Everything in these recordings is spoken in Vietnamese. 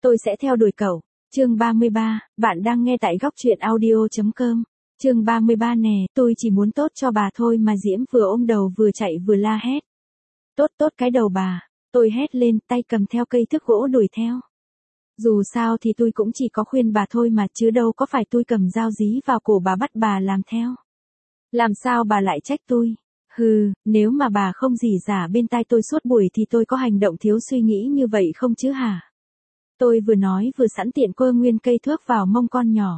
Tôi sẽ theo đuổi cậu. Chương 33, bạn đang nghe tại góc truyện audio.com. Chương 33 nè, tôi chỉ muốn tốt cho bà thôi mà Diễm vừa ôm đầu vừa chạy vừa la hét. Tốt tốt cái đầu bà, tôi hét lên, tay cầm theo cây thước gỗ đuổi theo. Dù sao thì tôi cũng chỉ có khuyên bà thôi mà chứ đâu có phải tôi cầm dao dí vào cổ bà bắt bà làm theo. Làm sao bà lại trách tôi? Hừ, nếu mà bà không rỉ rả bên tai tôi suốt buổi thì tôi có hành động thiếu suy nghĩ như vậy không chứ hả? Tôi vừa nói vừa sẵn tiện quơ nguyên cây thước vào mông con nhỏ.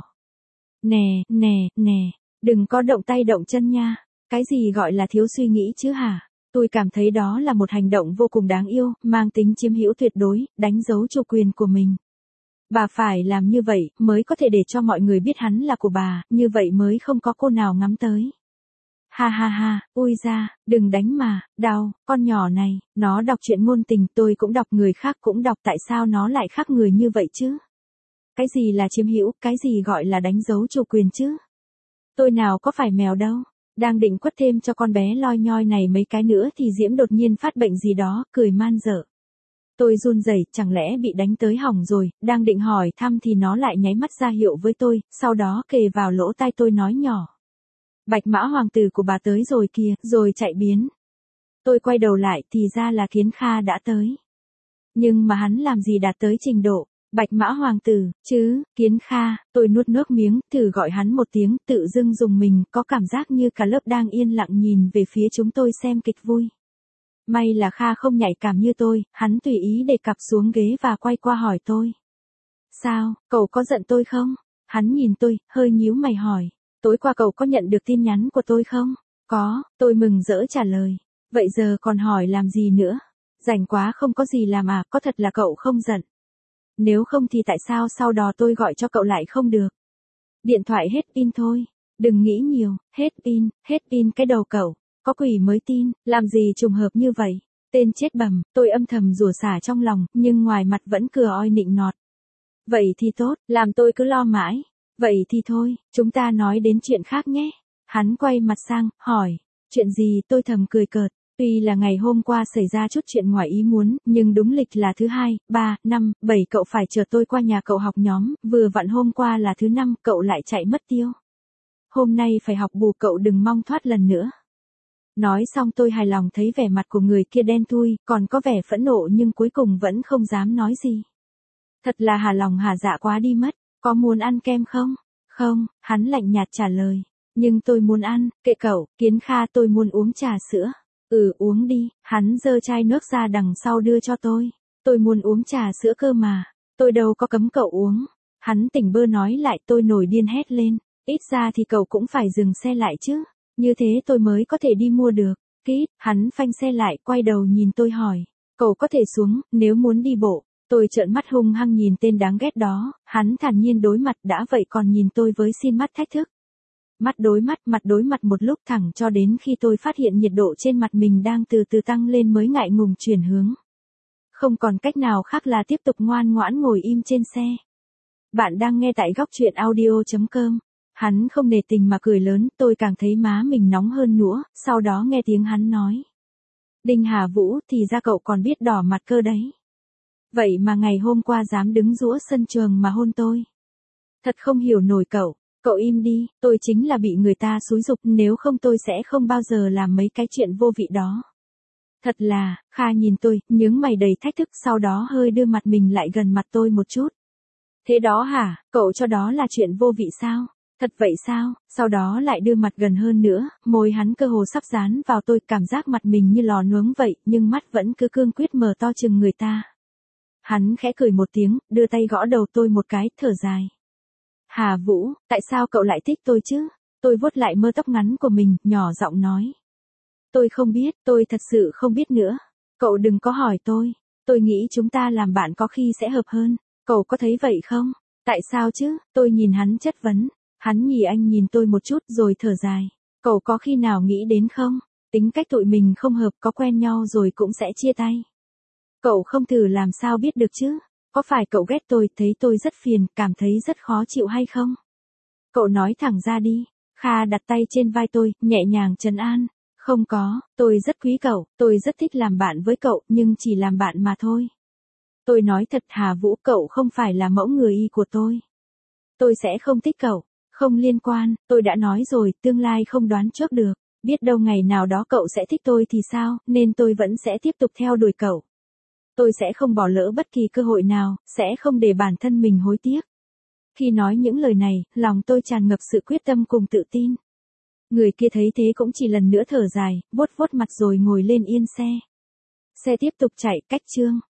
Nè, đừng có động tay động chân nha. Cái gì gọi là thiếu suy nghĩ chứ hả? Tôi cảm thấy đó là một hành động vô cùng đáng yêu, mang tính chiếm hữu tuyệt đối, đánh dấu chủ quyền của mình. Bà phải làm như vậy mới có thể để cho mọi người biết hắn là của bà, như vậy mới không có cô nào ngắm tới. Ha, ui ra, đừng đánh mà, đau, con nhỏ này, nó đọc truyện ngôn tình, tôi cũng đọc, người khác cũng đọc, tại sao nó lại khác người như vậy chứ? Cái gì là chiếm hữu, cái gì gọi là đánh dấu chủ quyền chứ? Tôi nào có phải mèo đâu. Đang định quất thêm cho con bé loi nhoi này mấy cái nữa thì Diễm đột nhiên phát bệnh gì đó, cười man dợ. Tôi run rẩy, chẳng lẽ bị đánh tới hỏng rồi, đang định hỏi thăm thì nó lại nháy mắt ra hiệu với tôi, sau đó kề vào lỗ tai tôi nói nhỏ. Bạch mã hoàng tử của bà tới rồi kìa, rồi chạy biến. Tôi quay đầu lại thì ra là Kiến Kha đã tới. Nhưng mà hắn làm gì đạt tới trình độ Bạch mã hoàng tử, chứ, Kiến Kha, tôi nuốt nước miếng, thử gọi hắn một tiếng, tự dưng dùng mình, có cảm giác như cả lớp đang yên lặng nhìn về phía chúng tôi xem kịch vui. May là Kha không nhạy cảm như tôi, hắn tùy ý để cặp xuống ghế và quay qua hỏi tôi. Sao, cậu có giận tôi không? Hắn nhìn tôi, hơi nhíu mày hỏi. Tối qua cậu có nhận được tin nhắn của tôi không? Có, tôi mừng rỡ trả lời. Vậy giờ còn hỏi làm gì nữa? Rảnh quá không có gì làm à, có thật là cậu không giận. Nếu không thì tại sao sau đó tôi gọi cho cậu lại không được? Điện thoại hết pin thôi. Đừng nghĩ nhiều, hết pin cái đầu cậu. Có quỷ mới tin, làm gì trùng hợp như vậy? Tên chết bầm, tôi âm thầm rủa xả trong lòng, nhưng ngoài mặt vẫn cười oi nịnh nọt. Vậy thì tốt, làm tôi cứ lo mãi. Vậy thì thôi, chúng ta nói đến chuyện khác nhé. Hắn quay mặt sang, hỏi. Chuyện gì? Tôi thầm cười cợt. Tuy là ngày hôm qua xảy ra chút chuyện ngoài ý muốn, nhưng đúng lịch là thứ 2, 3, 5, 7 cậu phải chờ tôi qua nhà cậu học nhóm, vừa vặn hôm qua là thứ 5 cậu lại chạy mất tiêu. Hôm nay phải học bù, cậu đừng mong thoát lần nữa. Nói xong tôi hài lòng thấy vẻ mặt của người kia đen thui, còn có vẻ phẫn nộ nhưng cuối cùng vẫn không dám nói gì. Thật là hà lòng hà dạ quá đi mất, có muốn ăn kem không? Không, hắn lạnh nhạt trả lời. Nhưng tôi muốn ăn, kệ cậu, Kiến Kha, tôi muốn uống trà sữa. Uống đi, hắn giơ chai nước ra đằng sau đưa cho tôi. Tôi muốn uống trà sữa cơ mà, tôi đâu có cấm cậu uống. Hắn tỉnh bơ nói lại, tôi nổi điên hét lên. Ít ra thì cậu cũng phải dừng xe lại chứ. Như thế tôi mới có thể đi mua được. Kít, hắn phanh xe lại, quay đầu nhìn tôi hỏi. Cậu có thể xuống, nếu muốn đi bộ. Tôi trợn mắt hung hăng nhìn tên đáng ghét đó, hắn thản nhiên đối mặt, đã vậy còn nhìn tôi với xin mắt thách thức. Mắt đối mặt một lúc thẳng cho đến khi tôi phát hiện nhiệt độ trên mặt mình đang từ từ tăng lên mới ngại ngùng chuyển hướng. Không còn cách nào khác là tiếp tục ngoan ngoãn ngồi im trên xe. Bạn đang nghe tại góc truyện audio.com. Hắn không nề tình mà cười lớn, tôi càng thấy má mình nóng hơn nữa, sau đó nghe tiếng hắn nói. Đinh Hà Vũ, thì ra cậu còn biết đỏ mặt cơ đấy. Vậy mà ngày hôm qua dám đứng giữa sân trường mà hôn tôi. Thật không hiểu nổi cậu. Cậu im đi, tôi chính là bị người ta xúi giục, nếu không tôi sẽ không bao giờ làm mấy cái chuyện vô vị đó. Thật là, Kha nhìn tôi, nhướng mày đầy thách thức, sau đó hơi đưa mặt mình lại gần mặt tôi một chút. Thế đó hả, cậu cho đó là chuyện vô vị sao? Thật vậy sao? Sau đó lại đưa mặt gần hơn nữa, môi hắn cơ hồ sắp dán vào tôi, cảm giác mặt mình như lò nướng vậy, nhưng mắt vẫn cứ cương quyết mở to chừng người ta. Hắn khẽ cười một tiếng, đưa tay gõ đầu tôi một cái, thở dài. Hà Vũ, tại sao cậu lại thích tôi chứ? Tôi vuốt lại mớ tóc ngắn của mình, nhỏ giọng nói. Tôi không biết, tôi thật sự không biết nữa. Cậu đừng có hỏi tôi nghĩ chúng ta làm bạn có khi sẽ hợp hơn. Cậu có thấy vậy không? Tại sao chứ? Tôi nhìn hắn chất vấn. Hắn nhìn tôi một chút rồi thở dài. Cậu có khi nào nghĩ đến không? Tính cách tụi mình không hợp, có quen nhau rồi cũng sẽ chia tay. Cậu không thử làm sao biết được chứ? Có phải cậu ghét tôi, thấy tôi rất phiền, cảm thấy rất khó chịu hay không? Cậu nói thẳng ra đi. Kha đặt tay trên vai tôi, nhẹ nhàng trấn an. Không có, tôi rất quý cậu, tôi rất thích làm bạn với cậu, nhưng chỉ làm bạn mà thôi. Tôi nói thật Hà Vũ, cậu không phải là mẫu người y của tôi. Tôi sẽ không thích cậu. Không liên quan, tôi đã nói rồi, tương lai không đoán trước được. Biết đâu ngày nào đó cậu sẽ thích tôi thì sao, nên tôi vẫn sẽ tiếp tục theo đuổi cậu. Tôi sẽ không bỏ lỡ bất kỳ cơ hội nào, sẽ không để bản thân mình hối tiếc. Khi nói những lời này, lòng tôi tràn ngập sự quyết tâm cùng tự tin. Người kia thấy thế cũng chỉ lần nữa thở dài, vuốt vuốt mặt rồi ngồi lên yên xe. Xe tiếp tục chạy, cách Chương.